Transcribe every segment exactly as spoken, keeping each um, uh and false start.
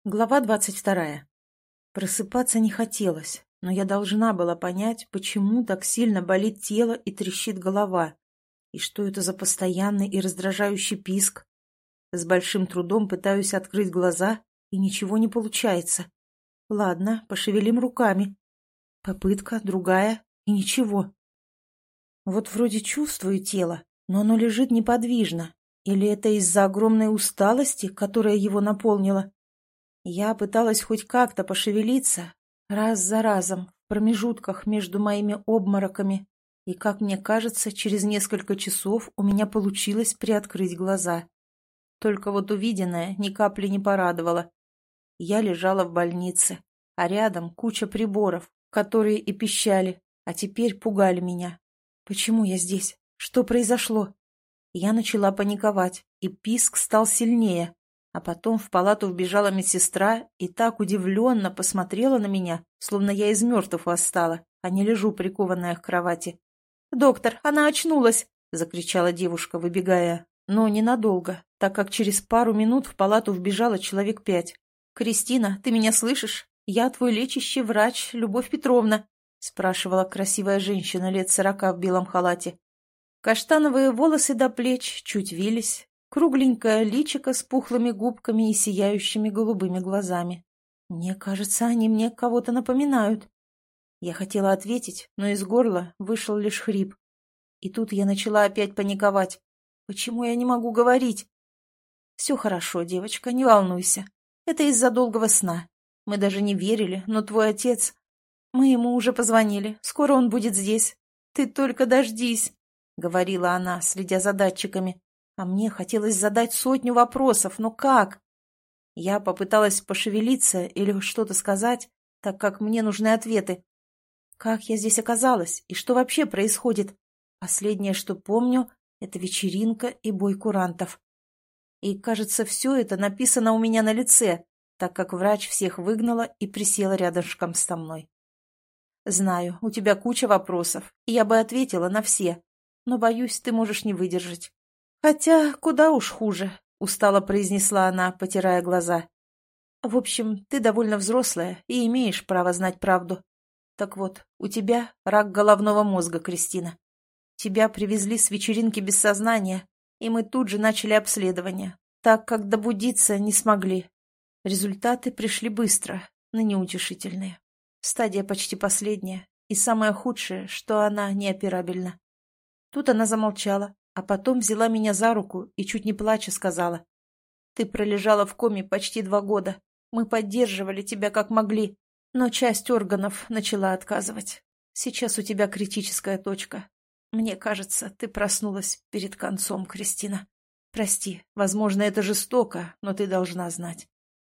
Глава двадцать вторая. Просыпаться не хотелось, но я должна была понять, почему так сильно болит тело и трещит голова, и что это за постоянный и раздражающий писк. С большим трудом пытаюсь открыть глаза, и ничего не получается. Ладно, пошевелим руками. Попытка, другая, и ничего. Вот вроде чувствую тело, но оно лежит неподвижно. Или это из-за огромной усталости, которая его наполнила? Я пыталась хоть как-то пошевелиться, раз за разом, в промежутках между моими обмороками, и, как мне кажется, через несколько часов у меня получилось приоткрыть глаза. Только вот увиденное ни капли не порадовало. Я лежала в больнице, а рядом куча приборов, которые и пищали, а теперь пугали меня. Почему я здесь? Что произошло? Я начала паниковать, и писк стал сильнее. А потом в палату вбежала медсестра и так удивленно посмотрела на меня, словно я из мертвых восстала, а не лежу прикованная к кровати. «Доктор, она очнулась!» — закричала девушка, выбегая. Но ненадолго, так как через пару минут в палату вбежало человек пять. «Кристина, ты меня слышишь? Я твой лечащий врач, Любовь Петровна», — спрашивала красивая женщина лет сорока в белом халате. Каштановые волосы до плеч чуть вились. Кругленькое личико с пухлыми губками и сияющими голубыми глазами. Мне кажется, они мне кого-то напоминают. Я хотела ответить, но из горла вышел лишь хрип. И тут я начала опять паниковать. Почему я не могу говорить? Все хорошо, девочка, не волнуйся. Это из-за долгого сна. Мы даже не верили, но твой отец... Мы ему уже позвонили, скоро он будет здесь. Ты только дождись, — говорила она, следя за датчиками. А мне хотелось задать сотню вопросов, но как? Я попыталась пошевелиться или что-то сказать, так как мне нужны ответы. Как я здесь оказалась и что вообще происходит? Последнее, что помню, это вечеринка и бой курантов. И, кажется, все это написано у меня на лице, так как врач всех выгнала и присела рядышком со мной. Знаю, у тебя куча вопросов, и я бы ответила на все, но, боюсь, ты можешь не выдержать. «Хотя куда уж хуже», — устало произнесла она, потирая глаза. «В общем, ты довольно взрослая и имеешь право знать правду. Так вот, у тебя рак головного мозга, Кристина. Тебя привезли с вечеринки без сознания, и мы тут же начали обследование, так как добудиться не смогли. Результаты пришли быстро, но неутешительные. Стадия почти последняя, и самое худшее, что она неоперабельна». Тут она замолчала, а потом взяла меня за руку и, чуть не плача, сказала: «Ты пролежала в коме почти два года. Мы поддерживали тебя как могли, но часть органов начала отказывать. Сейчас у тебя критическая точка. Мне кажется, ты проснулась перед концом, Кристина. Прости, возможно, это жестоко, но ты должна знать».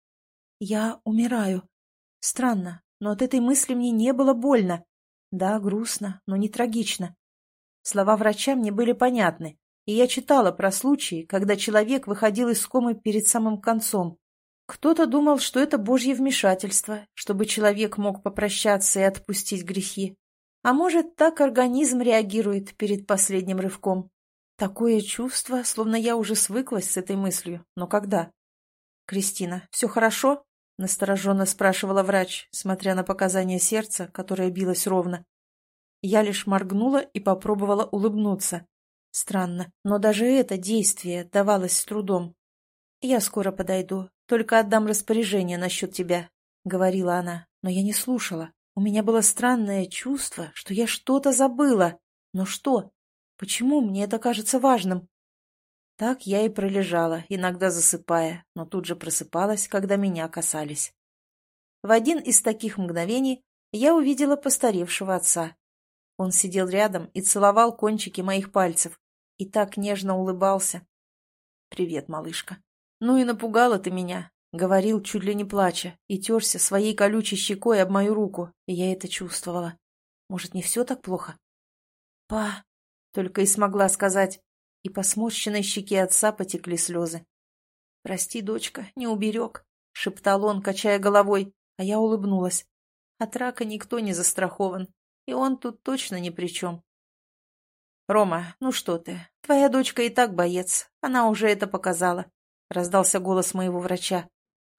Я умираю. Странно, но от этой мысли мне не было больно. Да, грустно, но не трагично. Слова врача мне были понятны, и я читала про случаи, когда человек выходил из комы перед самым концом. Кто-то думал, что это Божье вмешательство, чтобы человек мог попрощаться и отпустить грехи. А может, так организм реагирует перед последним рывком. Такое чувство, словно я уже свыклась с этой мыслью. Но когда? «Кристина, все хорошо?» — настороженно спрашивала врач, смотря на показания сердца, которое билось ровно. Я лишь моргнула и попробовала улыбнуться. Странно, но даже это действие давалось с трудом. «Я скоро подойду, только отдам распоряжение насчет тебя», — говорила она, но я не слушала. У меня было странное чувство, что я что-то забыла. Но что? Почему мне это кажется важным? Так я и пролежала, иногда засыпая, но тут же просыпалась, когда меня касались. В один из таких мгновений я увидела постаревшего отца. Он сидел рядом и целовал кончики моих пальцев. И так нежно улыбался. «Привет, малышка. Ну и напугала ты меня», — говорил, чуть ли не плача, и терся своей колючей щекой об мою руку, и я это чувствовала. Может, не все так плохо? «Па», — только и смогла сказать, и по сморщенной щеке отца потекли слезы. «Прости, дочка, не уберег», — шептал он, качая головой, а я улыбнулась. От рака никто не застрахован. И он тут точно ни при чем. «Рома, ну что ты? Твоя дочка и так боец. Она уже это показала», — раздался голос моего врача.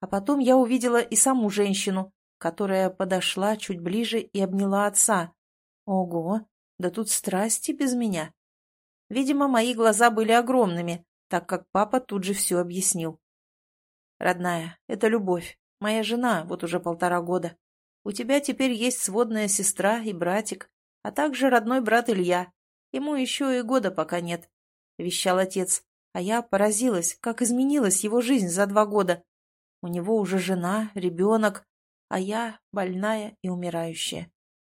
А потом я увидела и саму женщину, которая подошла чуть ближе и обняла отца. Ого, да тут страсти без меня. Видимо, мои глаза были огромными, так как папа тут же все объяснил. «Родная, это Любовь, моя жена, вот уже полтора года. У тебя теперь есть сводная сестра и братик, а также родной брат Илья. Ему еще и года пока нет», — вещал отец. А я поразилась, как изменилась его жизнь за два года. У него уже жена, ребенок, а я больная и умирающая.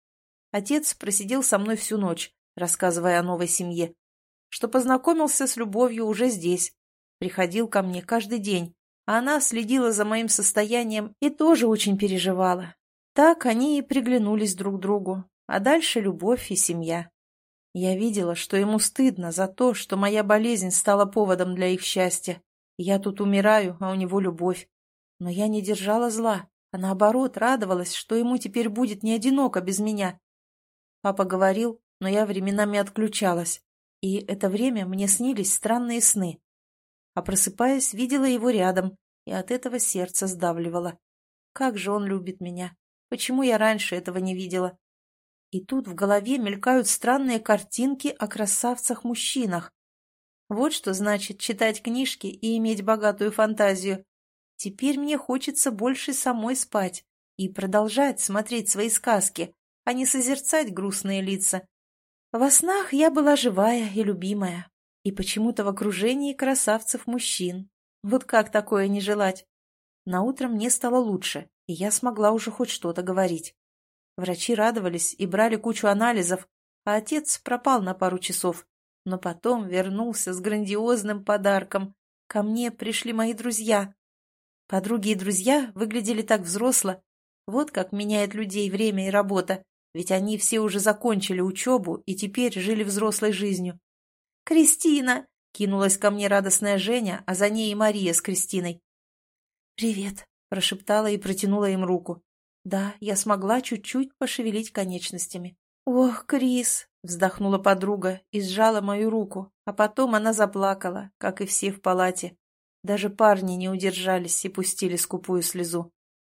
Отец просидел со мной всю ночь, рассказывая о новой семье, что познакомился с Любовью уже здесь, приходил ко мне каждый день, а она следила за моим состоянием и тоже очень переживала. Так они и приглянулись друг другу, а дальше любовь и семья. Я видела, что ему стыдно за то, что моя болезнь стала поводом для их счастья. Я тут умираю, а у него любовь. Но я не держала зла, а наоборот радовалась, что ему теперь будет не одиноко без меня. Папа говорил, но я временами отключалась, и это время мне снились странные сны. А просыпаясь, видела его рядом, и от этого сердце сдавливало. Как же он любит меня! Почему я раньше этого не видела? И тут в голове мелькают странные картинки о красавцах-мужчинах. Вот что значит читать книжки и иметь богатую фантазию. Теперь мне хочется больше самой спать и продолжать смотреть свои сказки, а не созерцать грустные лица. Во снах я была живая и любимая, и почему-то в окружении красавцев-мужчин. Вот как такое не желать? Наутро мне стало лучше, и я смогла уже хоть что-то говорить. Врачи радовались и брали кучу анализов, а отец пропал на пару часов, но потом вернулся с грандиозным подарком. Ко мне пришли мои друзья. Подруги и друзья выглядели так взросло. Вот как меняет людей время и работа, ведь они все уже закончили учебу и теперь жили взрослой жизнью. «Кристина!» — кинулась ко мне радостная Женя, а за ней и Мария с Кристиной. «Привет!» — прошептала и протянула им руку. Да, я смогла чуть-чуть пошевелить конечностями. «Ох, Крис!» — вздохнула подруга и сжала мою руку, а потом она заплакала, как и все в палате. Даже парни не удержались и пустили скупую слезу.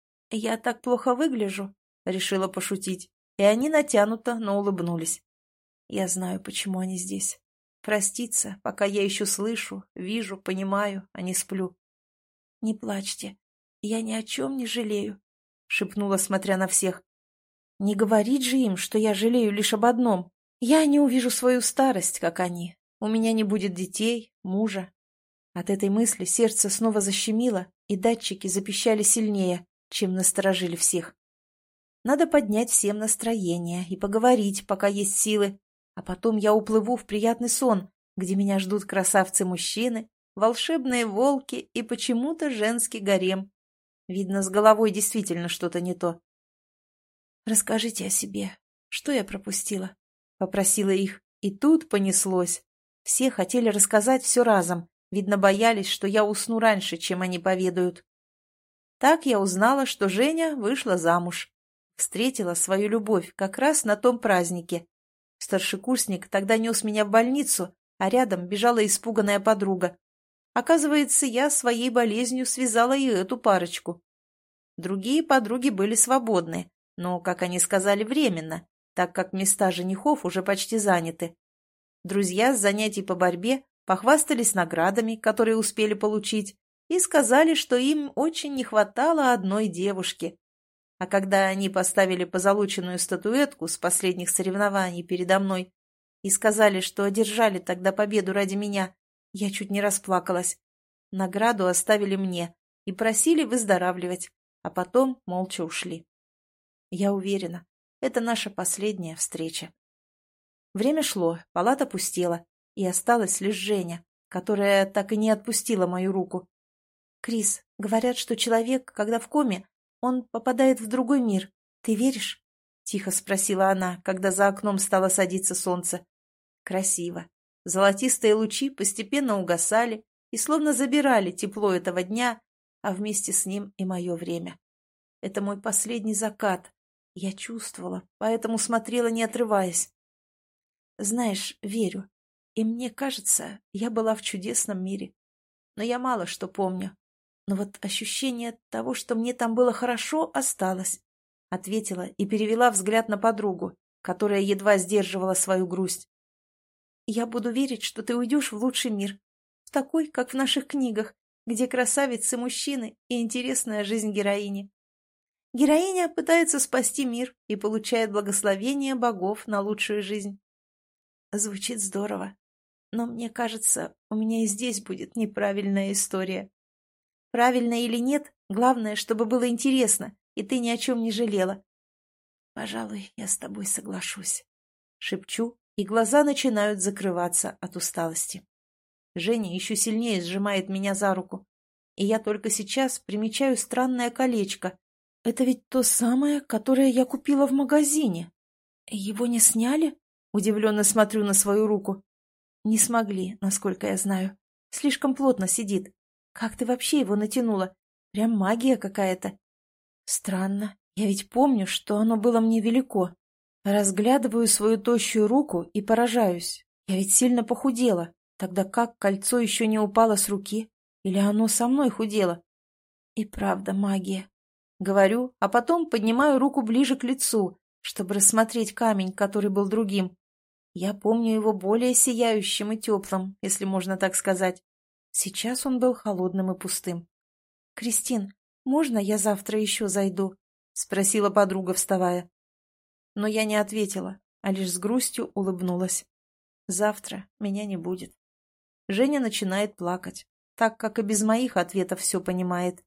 «Я так плохо выгляжу?» — решила пошутить, и они натянуто, но улыбнулись. Я знаю, почему они здесь. Проститься, пока я еще слышу, вижу, понимаю, а не сплю. «Не плачьте, я ни о чем не жалею», — шепнула, смотря на всех. «Не говорить же им, что я жалею лишь об одном. Я не увижу свою старость, как они. У меня не будет детей, мужа». От этой мысли сердце снова защемило, и датчики запищали сильнее, чем насторожили всех. Надо поднять всем настроение и поговорить, пока есть силы, а потом я уплыву в приятный сон, где меня ждут красавцы-мужчины, волшебные волки и почему-то женский гарем. Видно, с головой действительно что-то не то. «Расскажите о себе. Что я пропустила?» — попросила их, и тут понеслось. Все хотели рассказать все разом, видно, боялись, что я усну раньше, чем они поведают. Так я узнала, что Женя вышла замуж. Встретила свою любовь как раз на том празднике. Старшекурсник тогда нес меня в больницу, а рядом бежала испуганная подруга. Оказывается, я своей болезнью связала и эту парочку. Другие подруги были свободны, но, как они сказали, временно, так как места женихов уже почти заняты. Друзья с занятий по борьбе похвастались наградами, которые успели получить, и сказали, что им очень не хватало одной девушки. А когда они поставили позолоченную статуэтку с последних соревнований передо мной и сказали, что одержали тогда победу ради меня, я чуть не расплакалась. Награду оставили мне и просили выздоравливать, а потом молча ушли. Я уверена, это наша последняя встреча. Время шло, палата пустела, и осталась лишь Женя, которая так и не отпустила мою руку. «Крис, говорят, что человек, когда в коме, он попадает в другой мир. Ты веришь?» — тихо спросила она, когда за окном стало садиться солнце. Красиво. Золотистые лучи постепенно угасали и словно забирали тепло этого дня, а вместе с ним и мое время. Это мой последний закат. Я чувствовала, поэтому смотрела, не отрываясь. Знаешь, верю. И мне кажется, я была в чудесном мире. Но я мало что помню. Но вот ощущение того, что мне там было хорошо, осталось. Ответила и перевела взгляд на подругу, которая едва сдерживала свою грусть. Я буду верить, что ты уйдешь в лучший мир. В такой, как в наших книгах, где красавицы мужчины и интересная жизнь героини. Героиня пытается спасти мир и получает благословение богов на лучшую жизнь. Звучит здорово. Но мне кажется, у меня и здесь будет неправильная история. Правильно или нет, главное, чтобы было интересно, и ты ни о чем не жалела. Пожалуй, я с тобой соглашусь. Шепчу, и глаза начинают закрываться от усталости. Женя еще сильнее сжимает меня за руку, и я только сейчас примечаю странное колечко. Это ведь то самое, которое я купила в магазине. Его не сняли? Удивленно смотрю на свою руку. Не смогли, насколько я знаю. Слишком плотно сидит. Как ты вообще его натянула? Прям магия какая-то. Странно. Я ведь помню, что оно было мне велико. Разглядываю свою тощую руку и поражаюсь. Я ведь сильно похудела. Тогда как кольцо еще не упало с руки? Или оно со мной худело? И правда магия. Говорю, а потом поднимаю руку ближе к лицу, чтобы рассмотреть камень, который был другим. Я помню его более сияющим и теплым, если можно так сказать. Сейчас он был холодным и пустым. — Кристин, можно я завтра еще зайду? — спросила подруга, вставая. Но я не ответила, а лишь с грустью улыбнулась. Завтра меня не будет. Женя начинает плакать, так как и без моих ответов все понимает.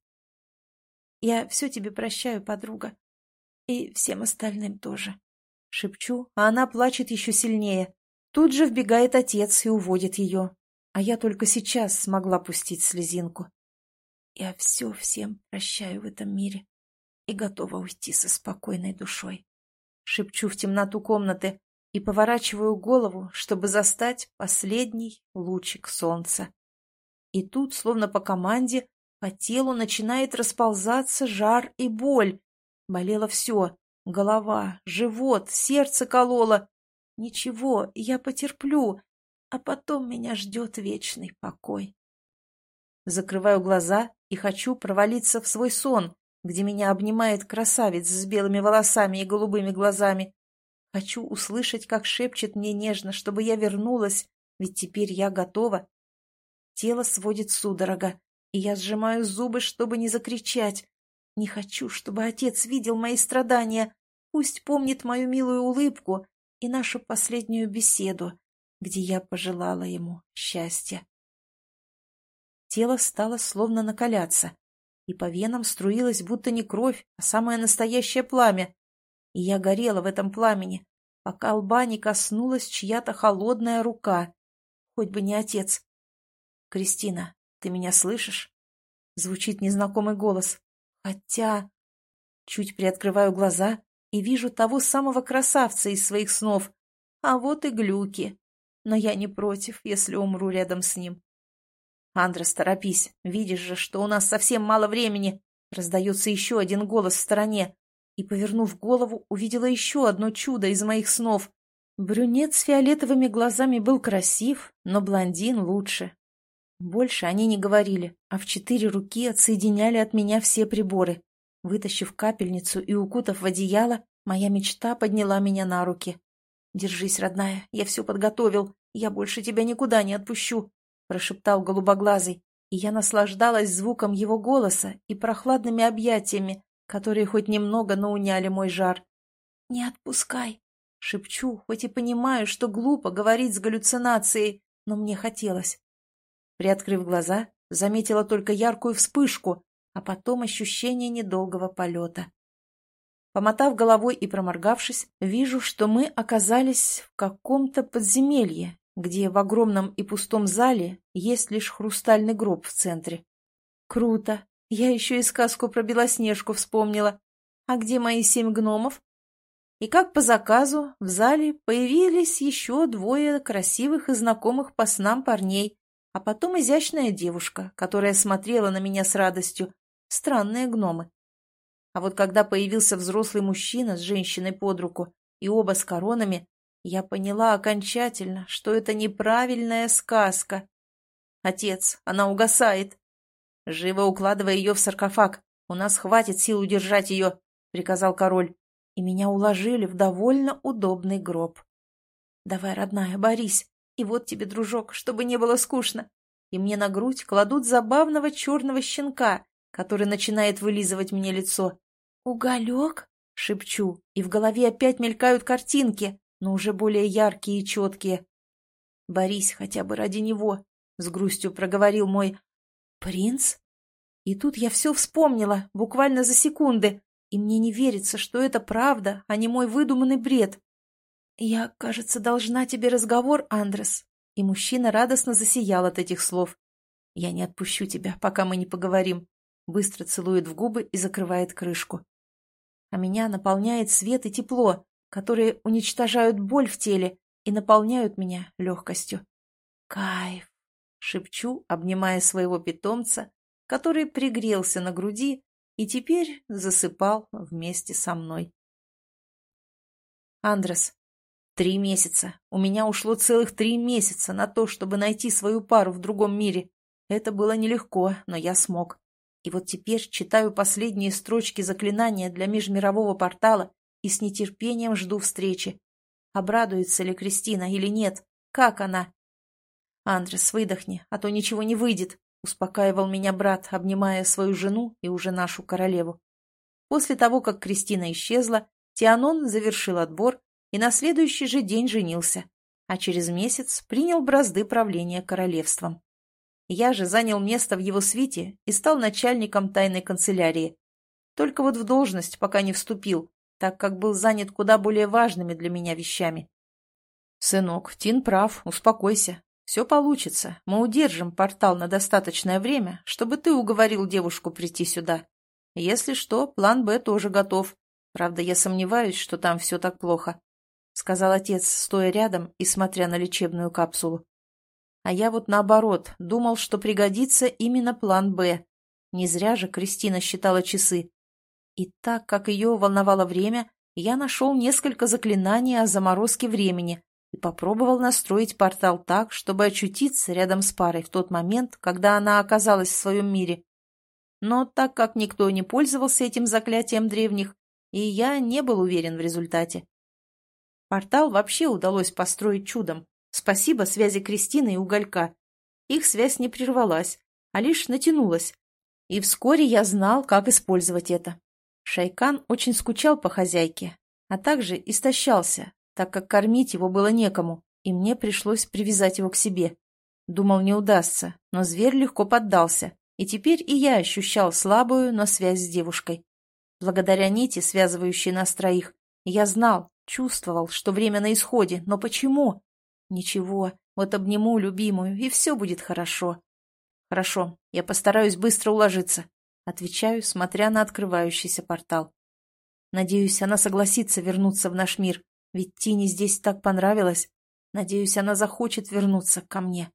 Я все тебе прощаю, подруга. И всем остальным тоже. Шепчу, а она плачет еще сильнее. Тут же вбегает отец и уводит ее. А я только сейчас смогла пустить слезинку. Я все всем прощаю в этом мире и готова уйти со спокойной душой. Шепчу в темноту комнаты и поворачиваю голову, чтобы застать последний лучик солнца. И тут, словно по команде, по телу начинает расползаться жар и боль. Болело все — голова, живот, сердце кололо. Ничего, я потерплю, а потом меня ждет вечный покой. Закрываю глаза и хочу провалиться в свой сон, где меня обнимает красавец с белыми волосами и голубыми глазами. Хочу услышать, как шепчет мне нежно, чтобы я вернулась, ведь теперь я готова. Тело сводит судорога, и я сжимаю зубы, чтобы не закричать. Не хочу, чтобы отец видел мои страдания. Пусть помнит мою милую улыбку и нашу последнюю беседу, где я пожелала ему счастья. Тело стало словно накаляться, и по венам струилась будто не кровь, а самое настоящее пламя. И я горела в этом пламени, пока лба не коснулась чья-то холодная рука. Хоть бы не отец. «Кристина, ты меня слышишь?» Звучит незнакомый голос. Хотя... Чуть приоткрываю глаза и вижу того самого красавца из своих снов. А вот и глюки. Но я не против, если умру рядом с ним. «Андрес, торопись. Видишь же, что у нас совсем мало времени!» Раздается еще один голос в стороне. И, повернув голову, увидела еще одно чудо из моих снов. Брюнет с фиолетовыми глазами был красив, но блондин лучше. Больше они не говорили, а в четыре руки отсоединяли от меня все приборы. Вытащив капельницу и укутав в одеяло, моя мечта подняла меня на руки. «Держись, родная, я все подготовил, я больше тебя никуда не отпущу», — прошептал голубоглазый, и я наслаждалась звуком его голоса и прохладными объятиями, которые хоть немного, но уняли мой жар. «Не отпускай», — шепчу, хоть и понимаю, что глупо говорить с галлюцинацией, но мне хотелось. Приоткрыв глаза, заметила только яркую вспышку, а потом ощущение недолгого полета. Помотав головой и проморгавшись, вижу, что мы оказались в каком-то подземелье, где в огромном и пустом зале есть лишь хрустальный гроб в центре. Круто! Я еще и сказку про Белоснежку вспомнила. А где мои семь гномов? И как по заказу в зале появились еще двое красивых и знакомых по снам парней, а потом изящная девушка, которая смотрела на меня с радостью. Странные гномы. А вот когда появился взрослый мужчина с женщиной под руку и оба с коронами, я поняла окончательно, что это неправильная сказка. «Отец, она угасает!» «Живо укладывай ее в саркофаг. У нас хватит сил удержать ее», — приказал король. И меня уложили в довольно удобный гроб. «Давай, родная, борись. И вот тебе, дружок, чтобы не было скучно». И мне на грудь кладут забавного черного щенка, который начинает вылизывать мне лицо. «Уголек?» — шепчу, и в голове опять мелькают картинки, но уже более яркие и четкие. «Борись хотя бы ради него», — с грустью проговорил мой принц. И тут я все вспомнила, буквально за секунды, и мне не верится, что это правда, а не мой выдуманный бред. «Я, кажется, должна тебе разговор, Андрес». И мужчина радостно засиял от этих слов. «Я не отпущу тебя, пока мы не поговорим». Быстро целует в губы и закрывает крышку. А меня наполняет свет и тепло, которые уничтожают боль в теле и наполняют меня легкостью. «Кайф!» — шепчу, обнимая своего питомца, который пригрелся на груди и теперь засыпал вместе со мной. Андрес. Три месяца. У меня ушло целых три месяца на то, чтобы найти свою пару в другом мире. Это было нелегко, но я смог. И вот теперь читаю последние строчки заклинания для межмирового портала и с нетерпением жду встречи. Обрадуется ли Кристина или нет? Как она? «Андрес, выдохни, а то ничего не выйдет», — успокаивал меня брат, обнимая свою жену и уже нашу королеву. После того, как Кристина исчезла, Тианон завершил отбор и на следующий же день женился, а через месяц принял бразды правления королевством. Я же занял место в его свите и стал начальником тайной канцелярии. Только вот в должность пока не вступил, так как был занят куда более важными для меня вещами. «Сынок, Тин прав, успокойся. Все получится. Мы удержим портал на достаточное время, чтобы ты уговорил девушку прийти сюда. Если что, план «Б» тоже готов. Правда, я сомневаюсь, что там все так плохо», — сказал отец, стоя рядом и смотря на лечебную капсулу. А я вот наоборот, думал, что пригодится именно план «Б». Не зря же Кристина считала часы. И так как ее волновало время, я нашел несколько заклинаний о заморозке времени и попробовал настроить портал так, чтобы очутиться рядом с парой в тот момент, когда она оказалась в своем мире. Но так как никто не пользовался этим заклятием древних, и я не был уверен в результате. Портал вообще удалось построить чудом. Спасибо связи Кристины и Уголька. Их связь не прервалась, а лишь натянулась. И вскоре я знал, как использовать это. Шайкан очень скучал по хозяйке, а также истощался, так как кормить его было некому, и мне пришлось привязать его к себе. Думал, не удастся, но зверь легко поддался, и теперь и я ощущал слабую, но связь с девушкой. Благодаря нити, связывающей нас троих, я знал, чувствовал, что время на исходе, но почему? Ничего, вот обниму любимую, и все будет хорошо. Хорошо, я постараюсь быстро уложиться. Отвечаю, смотря на открывающийся портал. Надеюсь, она согласится вернуться в наш мир, ведь Тине здесь так понравилось. Надеюсь, она захочет вернуться ко мне.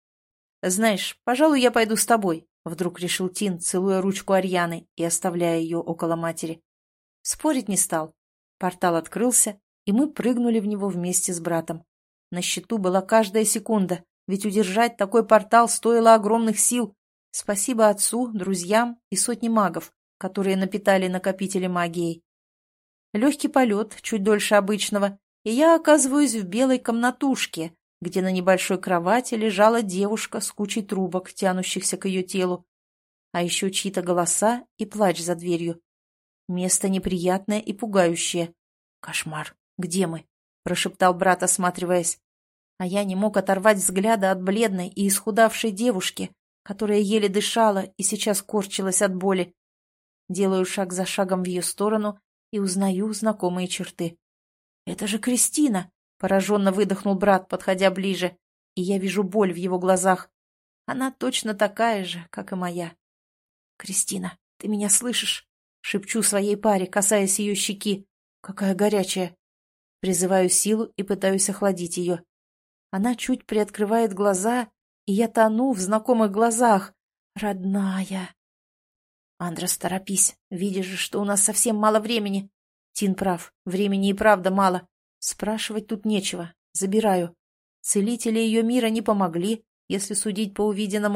«Знаешь, пожалуй, я пойду с тобой», — вдруг решил Тин, целуя ручку Арьяны и оставляя ее около матери. Спорить не стал. Портал открылся, и мы прыгнули в него вместе с братом. На счету была каждая секунда, ведь удержать такой портал стоило огромных сил. Спасибо отцу, друзьям и сотне магов, которые напитали накопители магией. Легкий полет, чуть дольше обычного, и я оказываюсь в белой комнатушке, где на небольшой кровати лежала девушка с кучей трубок, тянущихся к ее телу, а еще чьи-то голоса и плач за дверью. Место неприятное и пугающее. «Кошмар! Где мы?» — прошептал брат, осматриваясь. А я не мог оторвать взгляда от бледной и исхудавшей девушки, которая еле дышала и сейчас корчилась от боли. Делаю шаг за шагом в ее сторону и узнаю знакомые черты. «Это же Кристина!» — пораженно выдохнул брат, подходя ближе, и я вижу боль в его глазах. Она точно такая же, как и моя. «Кристина, ты меня слышишь?» — шепчу своей паре, касаясь ее щеки. «Какая горячая!» Призываю силу и пытаюсь охладить ее. Она чуть приоткрывает глаза, и я тону в знакомых глазах. Родная. «Андрес, торопись. Видишь же, что у нас совсем мало времени». Тин прав. Времени и правда мало. Спрашивать тут нечего. Забираю. Целители ее мира не помогли, если судить по увиденному.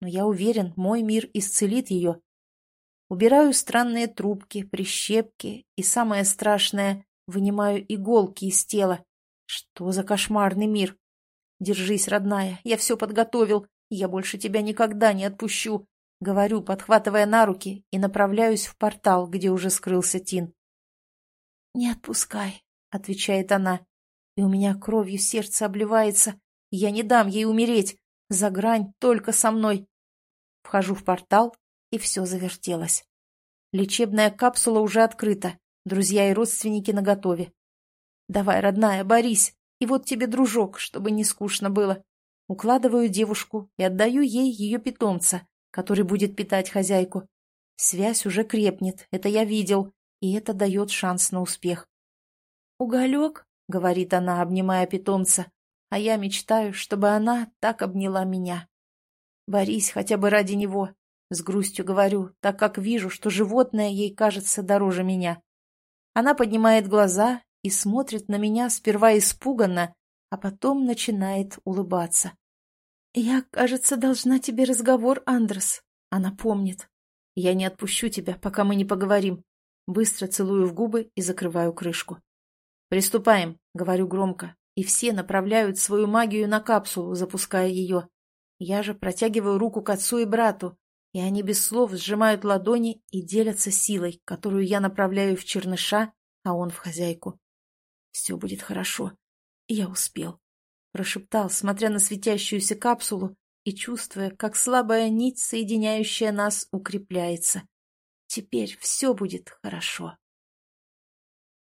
но я уверен, мой мир исцелит ее. Убираю странные трубки, прищепки и, самое страшное, вынимаю иголки из тела. Что за кошмарный мир? Держись, родная, я все подготовил, я больше тебя никогда не отпущу. Говорю, подхватывая на руки, и направляюсь в портал, где уже скрылся Тин. «Не отпускай», — отвечает она, и у меня кровью сердце обливается. Я не дам ей умереть. За грань только со мной. Вхожу в портал, и все завертелось. Лечебная капсула уже открыта, друзья и родственники наготове. Давай, родная, борись, и вот тебе дружок, чтобы не скучно было. Укладываю девушку и отдаю ей ее питомца, который будет питать хозяйку. Связь уже крепнет, это я видел, и это дает шанс на успех. «Уголек», — говорит она, обнимая питомца, а я мечтаю, чтобы она так обняла меня. «Борись хотя бы ради него», — с грустью говорю, так как вижу, что животное ей кажется дороже меня. Она поднимает глаза и смотрит на меня сперва испуганно, а потом начинает улыбаться. «Я, кажется, должна тебе разговор, Андрес». Она помнит. «Я не отпущу тебя, пока мы не поговорим». Быстро целую в губы и закрываю крышку. «Приступаем», — говорю громко, и все направляют свою магию на капсулу, запуская ее. Я же протягиваю руку к отцу и брату, и они без слов сжимают ладони и делятся силой, которую я направляю в черныша, а он в хозяйку. «Все будет хорошо. Я успел», — прошептал, смотря на светящуюся капсулу и чувствуя, как слабая нить, соединяющая нас, укрепляется. «Теперь все будет хорошо».